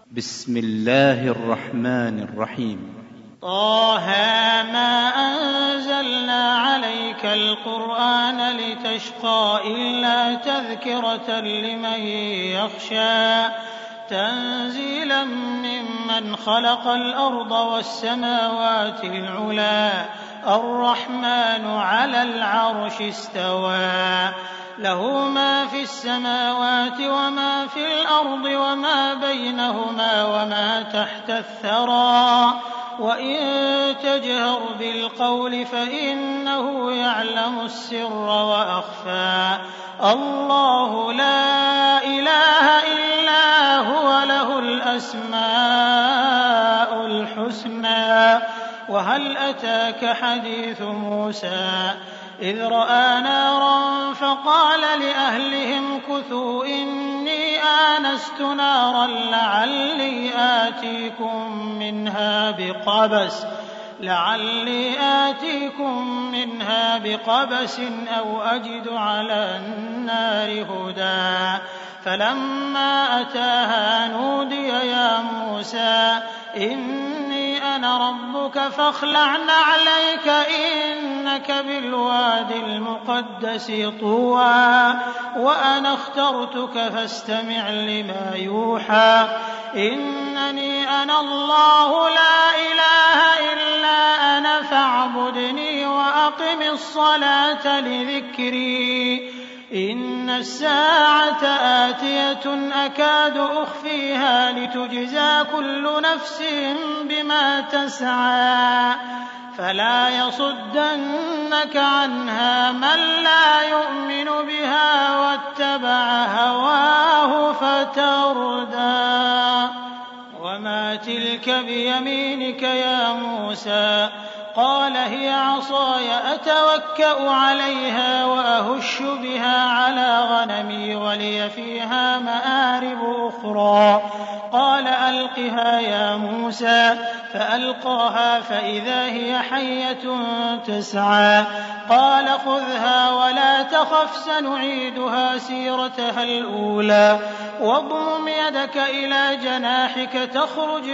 بسم الله الرحمن الرحيم. طه ما أنزلنا عليك القرآن لتشقى إلا تذكرة لمن يخشى تنزيلا ممن خلق الأرض والسماوات العلى الرحمن على العرش استوى له ما في السماوات وما في الأرض وما بينهما وما تحت الثرى وإن تجهر بالقول فإنه يعلم السر وأخفى الله لا إله إلا هو له الأسماء الحسنى وهل أتاك حديث موسى إذ رأى نارا فقال لأهلهم كثوا إني آنست نارا لعلي آتيكم منها بقبس أو أجد على النار هدى فلما أتاها نودي يا موسى إني أنا ربك فاخلع نعليك إنك بالوادي المقدس طوى وأنا اخترتك فاستمع لما يوحى إنني أنا الله لا إله إلا أنا فاعبدني وأقم الصلاة لذكري إن الساعة آتية أكاد أخفيها لتجزى كل نفس بما تسعى فلا يصدنك عنها من لا يؤمن بها واتبع هواه فتردى وما تلك بيمينك يا موسى قال هي عصاي أتوكأ عليها وأهش بها على غنمي ولي فيها مآرب أخرى قال ألقها يا موسى فألقاها فإذا هي حية تسعى قال خذها ولا تخف سنعيدها سيرتها الأولى واضمم يدك إلى جناحك تخرج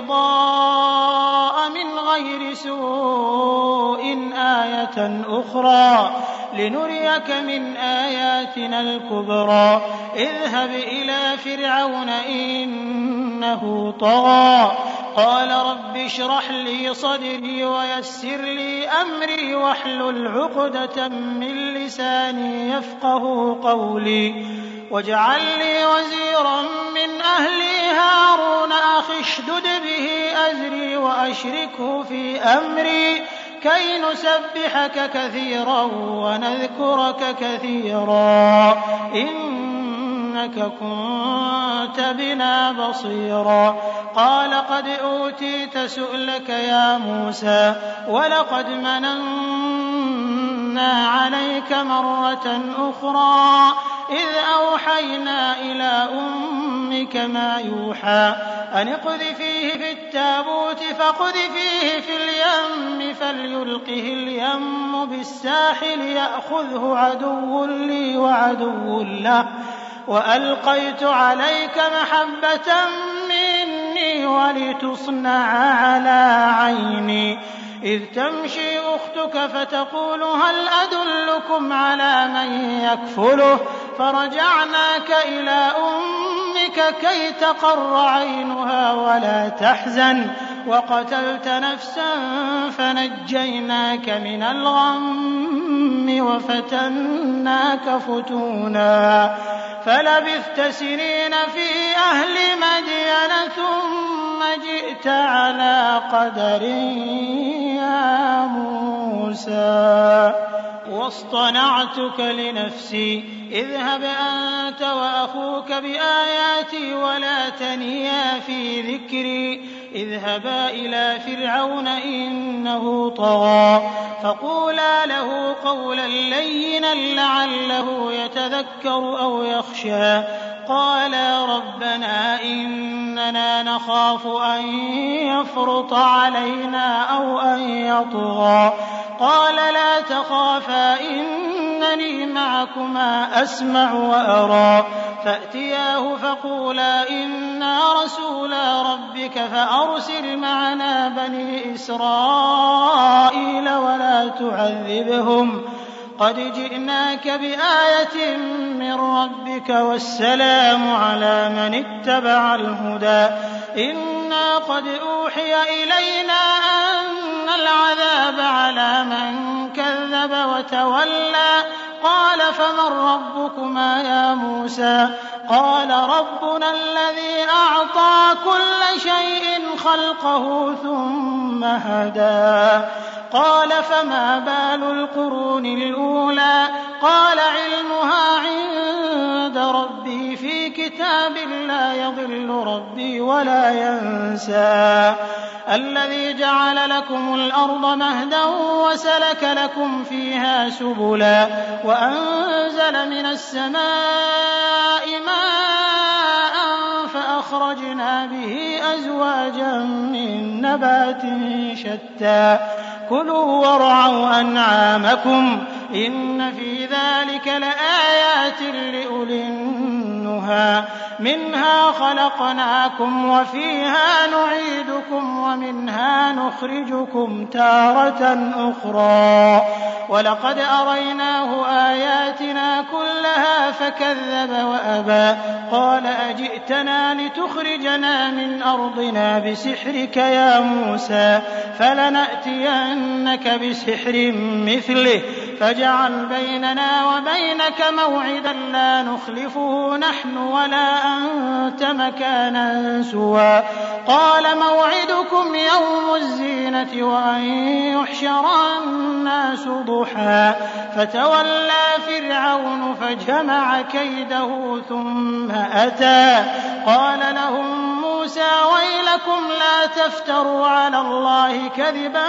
بيضاء من غير سوء آية أخرى لنريك من آياتنا الكبرى اذهب إلى فرعون إنه طغى قال رب اشرح لي صدري ويسر لي أمري واحلل عقدة من لساني يفقه قولي واجعل لي وزيرا من أهلي هارون أخي اشدد به أزري وأشركه في أمري كي نسبحك كثيرا ونذكرك كثيرا إنك كنت بنا بصيرا قال قد أوتيت سؤلك يا موسى ولقد مننا عليك مرة أخرى إذ أوحينا إلى أمك ما يوحى أن اقذفيه في التابوت فاقذفيه في اليم فليلقه اليم بالساحل يأخذه عدو لي وعدو له وألقيت عليك محبة مني ولتصنع على عيني إذ تمشي أختك فتقول هل أدلكم على من يكفله فرجعناك إلى أمك كي تقر عينها ولا تحزن وقتلت نفسا فنجيناك من الغم وفتناك فتونا فلبثت سنين في أهل مدين ثم جئت على قدر يا موسى واصطنعتك لنفسي اذهب أنت وأخوك بآياتي ولا تنيا في ذكري اذهبا إلى فرعون إنه طغى فقولا له قولا لينا لعله يتذكر أو يخشى قالا ربنا إننا نخاف أن يفرط علينا أو أن يطغى قال لا تخافا إن إنني معكما أسمع وأرى فأتياه فقولا إنا رسولا ربك فأرسل معنا بني إسرائيل ولا تعذبهم قد جئناك بآية من ربك والسلام على من اتبع الهدى إنا قد أوحي إلينا أن العذاب على من كذب وتولى قال فمن ربكما يا موسى قال ربنا الذي أعطى كل شيء خلقه ثم هدى قال فما بال القرون الأولى قال علمها عند ربي في كتاب لا يضل ربي ولا ينسى الذي جعل لكم الأرض مهدا وسلك لكم فيها سبلا وأنزل من السماء ماء فأخرجنا به أزواجا من نبات شتى كلوا وارعوا أنعامكم إن في ذلك لآيات لأولي النهى منها خلقناكم وفيها نعيدكم ومنها نخرجكم تارة أخرى ولقد أريناه آياتنا كلها فكذب وأبى قال أجئتنا لتخرجنا من أرضنا بسحرك يا موسى فلنأتينك بسحر مثله فاجعل بيننا وبينك موعدا لا نخلفه نحن ولا أنت مكانا سوى قال موعدكم يوم الزينة وأن يحشر الناس ضحى فتولى فرعون فجمع كيده ثم أتى قال لهم موسى ويلكم لا تفتروا على الله كذبا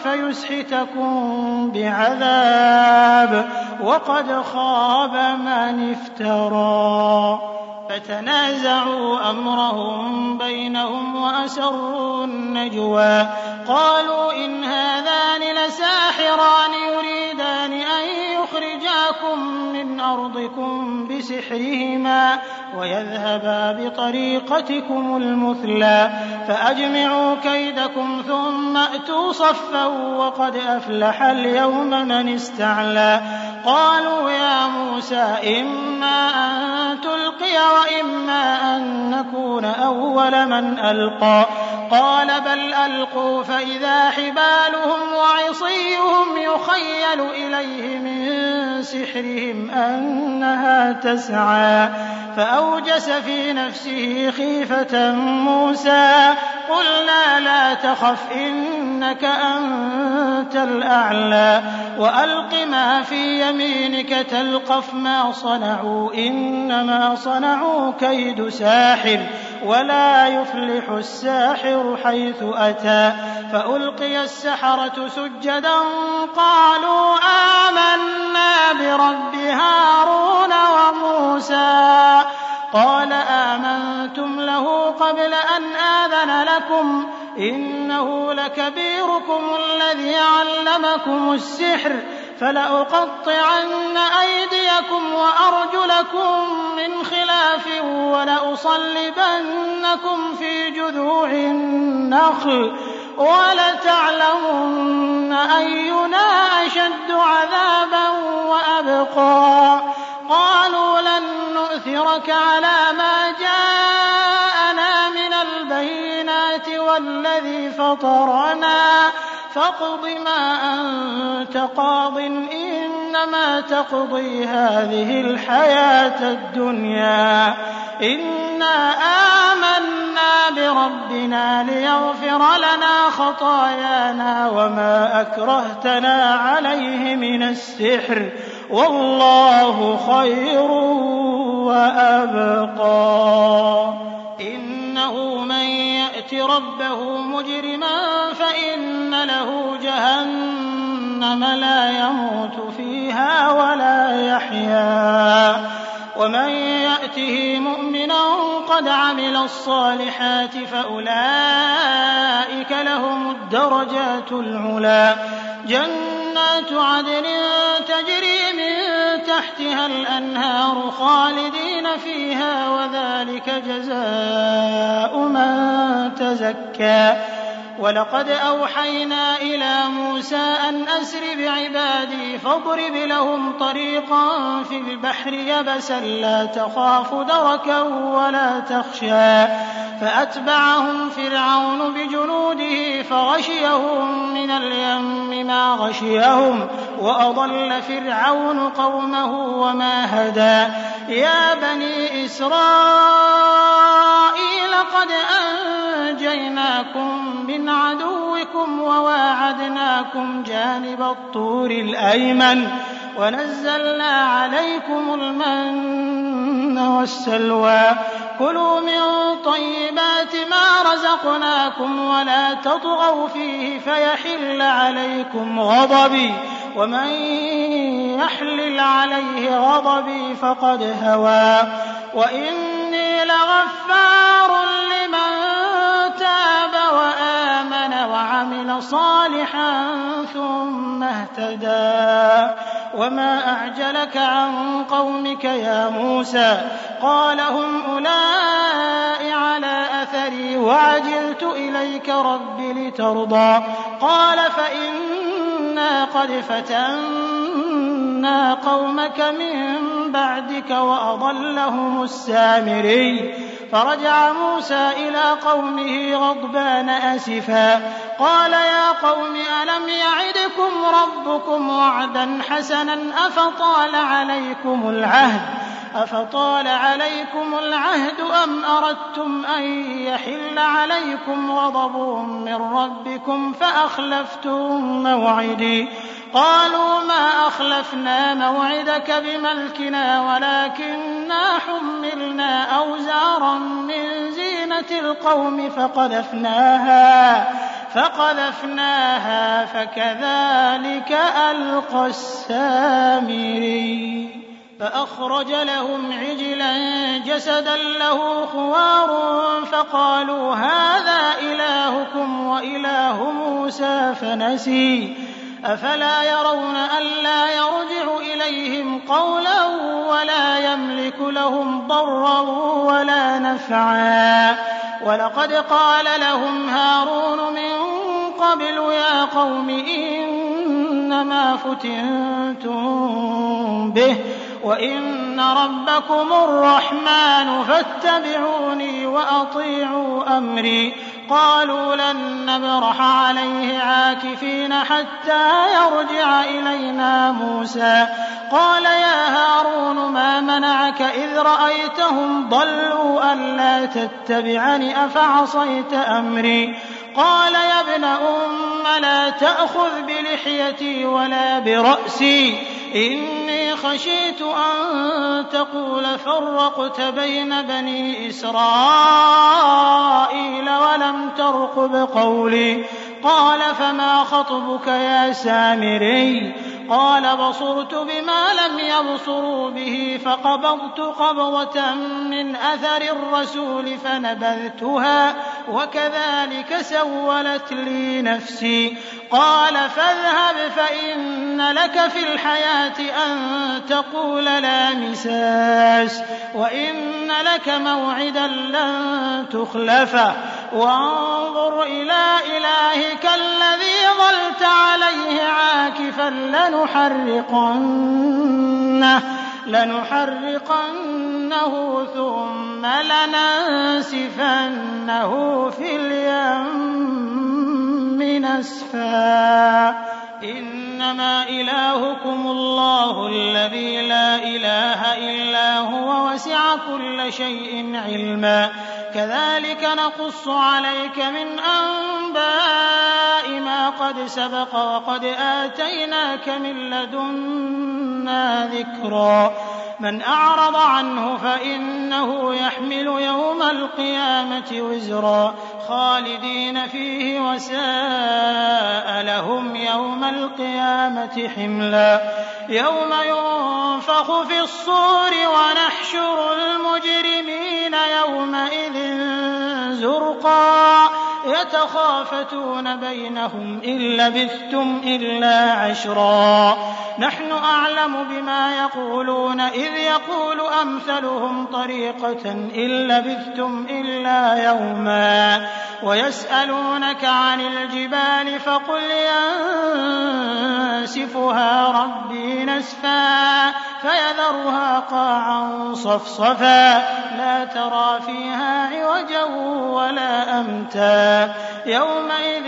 فيسحتكم بعذاب وقد خاب من افترى فتنازعوا أمرهم بينهم وأسروا النجوى قالوا إن هذان لساحران يريدان أن يخرجاكم من أرضكم بسحرهما ويذهبا بطريقتكم المثلى فأجمعوا كيدكم ثم أتوا صفا وقد أفلح اليوم من استعلى قالوا يا موسى إما أن تلقي وإما أن نكون أول من ألقى قال بل ألقوا فإذا حبالهم وعصيهم يخيل إليه من سحرهم أنها تسعى فأوجس في نفسه خيفة موسى قلنا لا تخف إنك أنت الأعلى وألق ما في يمينك تلقف ما صنعوا إنما صنعوا كيد ساحر ولا يفلح الساحر حيث أتى فألقي السحرة سجدا قالوا آمنا برب هارون وموسى قال آمنتم له قبل أن آذن لكم إنه لكبيركم الذي علمكم السحر فلأقطعن أيديكم وأرجلكم من خلاف ولأصلبنكم في جذوع النخل ولتعلمن أينا أشد عذابا وأبقى قالوا لن نؤثرك على ما جاءنا من البينات والذي فطرنا فاقض ما أنت قاض إنما تقضي هذه الحياة الدنيا إنا آمنا بربنا ليغفر لنا خطايانا وما أكرهتنا عليه من السحر والله خير وأبقى إنه من يأت ربه مجرما فإن له جهنم لا يموت فيها ولا يحيا ومن يأته مؤمنا قد عمل الصالحات فأولئك لهم الدرجات العلى جنات عدن تجري من تحتها الأنهار خالدين فيها وذلك جزاء من تزكى. ولقد أوحينا إلى موسى أن أسر بعبادي فاضرب لهم طريقا في البحر يبسا لا تخاف دركا ولا تخشى فأتبعهم فرعون بجنوده فغشيهم من اليم ما غشيهم وأضل فرعون قومه وما هدى. يا بني إسرائيل قد أنجيناكم من عدوكم وواعدناكم جانب الطور الأيمن ونزلنا عليكم المن والسلوى كلوا من طيبات ما رزقناكم ولا تطغوا فيه فيحل عليكم غضبي ومن يحلل عليه غضبي فقد هوى. وإني لغفار لمن تاب وآمن وعمل صالحا ثم اهتدى. وما أعجلك عن قومك يا موسى؟ قال هم أولئك على أثري وعجلت إليك رب لترضى. قال فإنا قد فتنا قومك من بعدك وأضلهم السامري. فرجع موسى إلى قومه غضبان أسفا قال يا قوم ألم يعدكم ربكم وعدا حسنا أفطال عليكم العهد أم أردتم أن يحل عليكم غضب من ربكم فأخلفتم موعدي؟ قالوا ما أخلفنا موعدك بملكنا ولكننا حملنا أوزارا من زينة القوم فقذفناها فكذلك ألقى السامري. فأخرج لهم عجلا جسدا له خوار فقالوا هذا إلهكم وإله موسى فنسي. أفلا يرون ألا يرجع إليهم قولا ولا يملك لهم ضرا ولا نفعا. ولقد قال لهم هارون من قبل يا قوم إنما فتنتم به وإن ربكم الرحمن فاتبعوني وأطيعوا أمري. قالوا لن نبرح عليه عاكفين حتى يرجع إلينا موسى. قال يا هارون ما منعك إذ رأيتهم ضلوا ألا تتبعني أفعصيت أمري؟ قال يا ابن أم لا تأخذ بلحيتي ولا برأسي إني خشيت أن تقول فرقت بين بني إسرائيل ولم ترقب قولي. قال فما خطبك يا سامري؟ قال بصرت بما لم يبصروا به فقبضت قبضة من أثر الرسول فنبذتها وكذلك سولت لي نفسي. قال فاذهب فإن لك في الحياة أن تقول لا مساس وإن لك موعدا لن تخلفه وانظر إلى إلهك الذي ظلت عليه عاكفا لنحرقنه ثم لننسفنه في اليم نسفا. إنما إلهكم الله الذي لا إله إلا هو وسع كل شيء علما. كذلك نقص عليك من أنباء ما قد سبق وقد آتيناك من لدنا ذكرا. من أعرض عنه فإنه يحمل يوم القيامة وزرا خالدين فيه وساء لهم يوم القيامة حملا. يوم ينفخ في الصور ونحشر المجرمين يومئذ زرقا يتخافتون بينهم إن لبثتم إلا عشرا نحن أعلم بما يقولون إذ يقول أمثلهم طريقة إن لبثتم إلا يوما ويسألونك عن الجبال فقل ينسفها ربي نسفا فيذرها قاعا صفصفا لا ترى فيها عوجا ولا أمتا يومئذ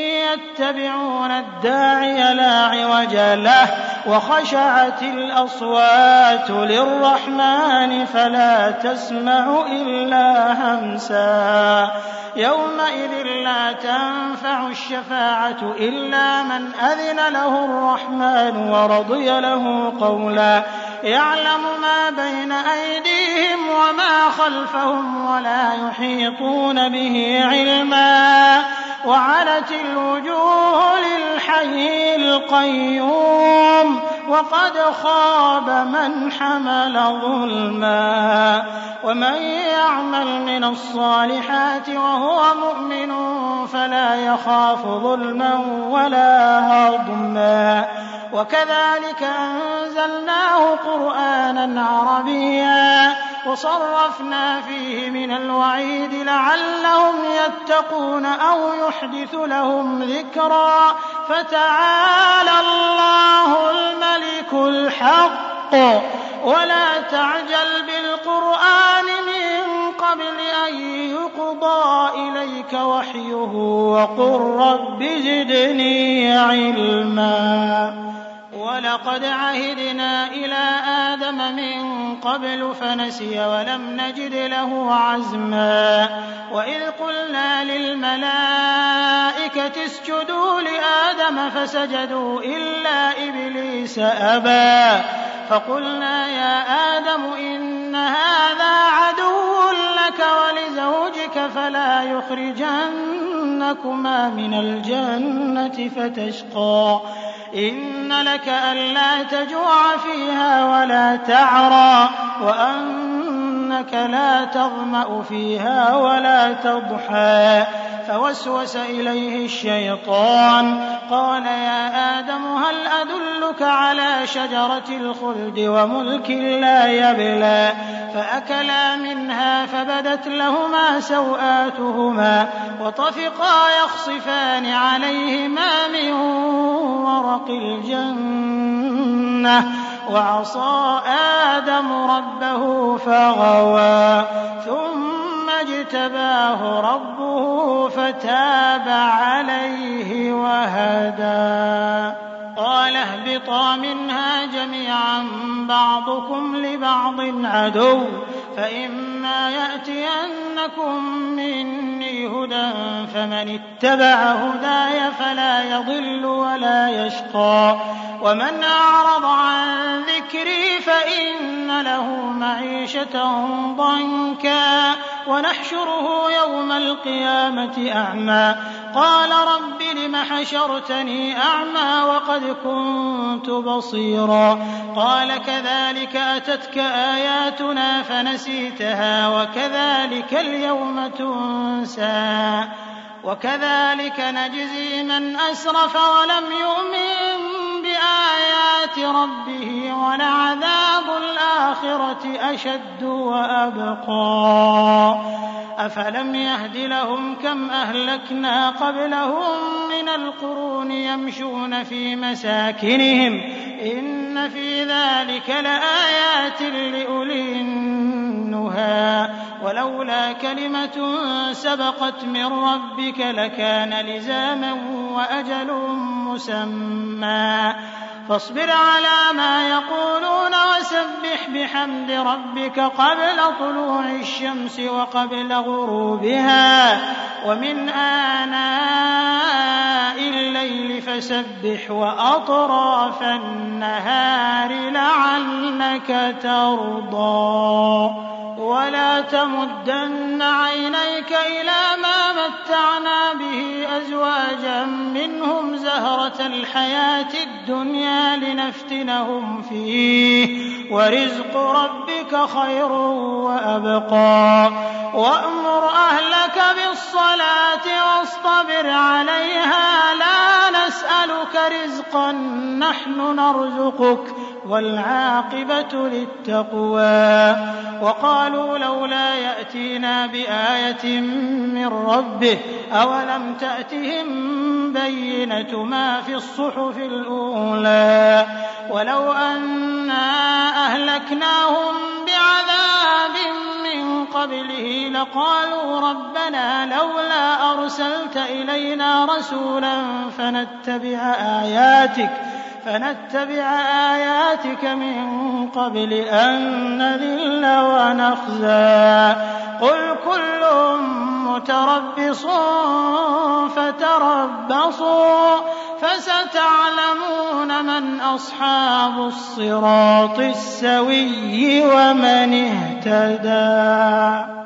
يتبعون الداعي لا عوج له وخشعت الأصوات للرحمن فلا تسمع إلا همسا يومئذ لا تنفع الشفاعة إلا من أذن له الرحمن ورضي له قولا يعلم ما بين أيديهم وما خلفهم ولا يحيطون به علما وعنت الوجوه للحي القيوم وقد خاب من حمل ظلما ومن يعمل من الصالحات وهو مؤمن فلا يخاف ظلما ولا هضما وكذلك أنزلناه قرآنا عربيا وصرفنا فيه من الوعيد لعلهم يتقون أو يحدث لهم ذكرا فتعالى الله الملك الحق ولا تعجل بالقرآن من قبل أن يقضى إليك وحيه وقل رب زدني علما ولقد عهدنا إلى آدم من قبل فنسي ولم نجد له عزما وإذ قلنا للملائكة اسجدوا لآدم فسجدوا إلا إبليس أبى فقلنا يا آدم إن هذا عدو لك ولزوجك فلا يخرجنكما من الجنة فتشقى إن لك ألا تجوع فيها ولا تعرى وأنك لا تظمأ فيها ولا تضحى فوسوس إليه الشيطان قال يا آدم هل أدلك على شجرة الخلد وملك لا يبلى فأكلا منها فبدت لهما سوآتهما وطفقا يخصفان عليهما من ورق الجنة وعصى آدم ربه فغوى ثم اجتباه ربه فتاب عليه وهدى قال اهبطا منها جميعا بعضكم لبعض عدو فإما يأتينكم مني هدى فمن اتبع هداي فلا يضل ولا يشقى ومن أعرض عن ذكري فإن له معيشة ضنكا ونحشره يوم القيامة أعمى قال رب لم حشرتني أعمى وقد كنت بصيرا قال كذلك أتتك آياتنا فنسيتها وكذلك اليوم تنسى وكذلك نجزي من أسرف ولم يؤمن بآيات ربه ولعذاب الآخرة أشد وأبقى أفلم يهد لهم كم أهلكنا قبلهم من القرون يمشون في مساكنهم إن في ذلك لآيات لأولي النهى ولولا كلمة سبقت من ربك لكان لزاما وأجل مسمى فاصبر على ما يقولون وسبح بحمد ربك قبل طلوع الشمس وقبل غروبها ومن آناء الليل فسبح وأطراف النهار لعلك ترضى ولا تمدن عينيك إلى ما متعنا به أزواجا منهم زهرة الحياة الدنيا لنفتنهم فيه ورزق ربك خير وأبقى وأمر أهلك بالصلاة فاصبر عليها لا نسألك رزقا نحن نرزقك والعاقبة للتقوى وقالوا لولا يأتينا بآية من ربه أولم تأتهم بينة ما في الصحف الأولى ولو أنا أهلكناهم بعذاب من قبله لقالوا ربنا لولا أرسلت إلينا رسولا فنتبع آياتك من قبل أن نذل ونخزى قل كل متربص فتربصوا فستعلمون من أصحاب الصراط السوي ومن اهتدى.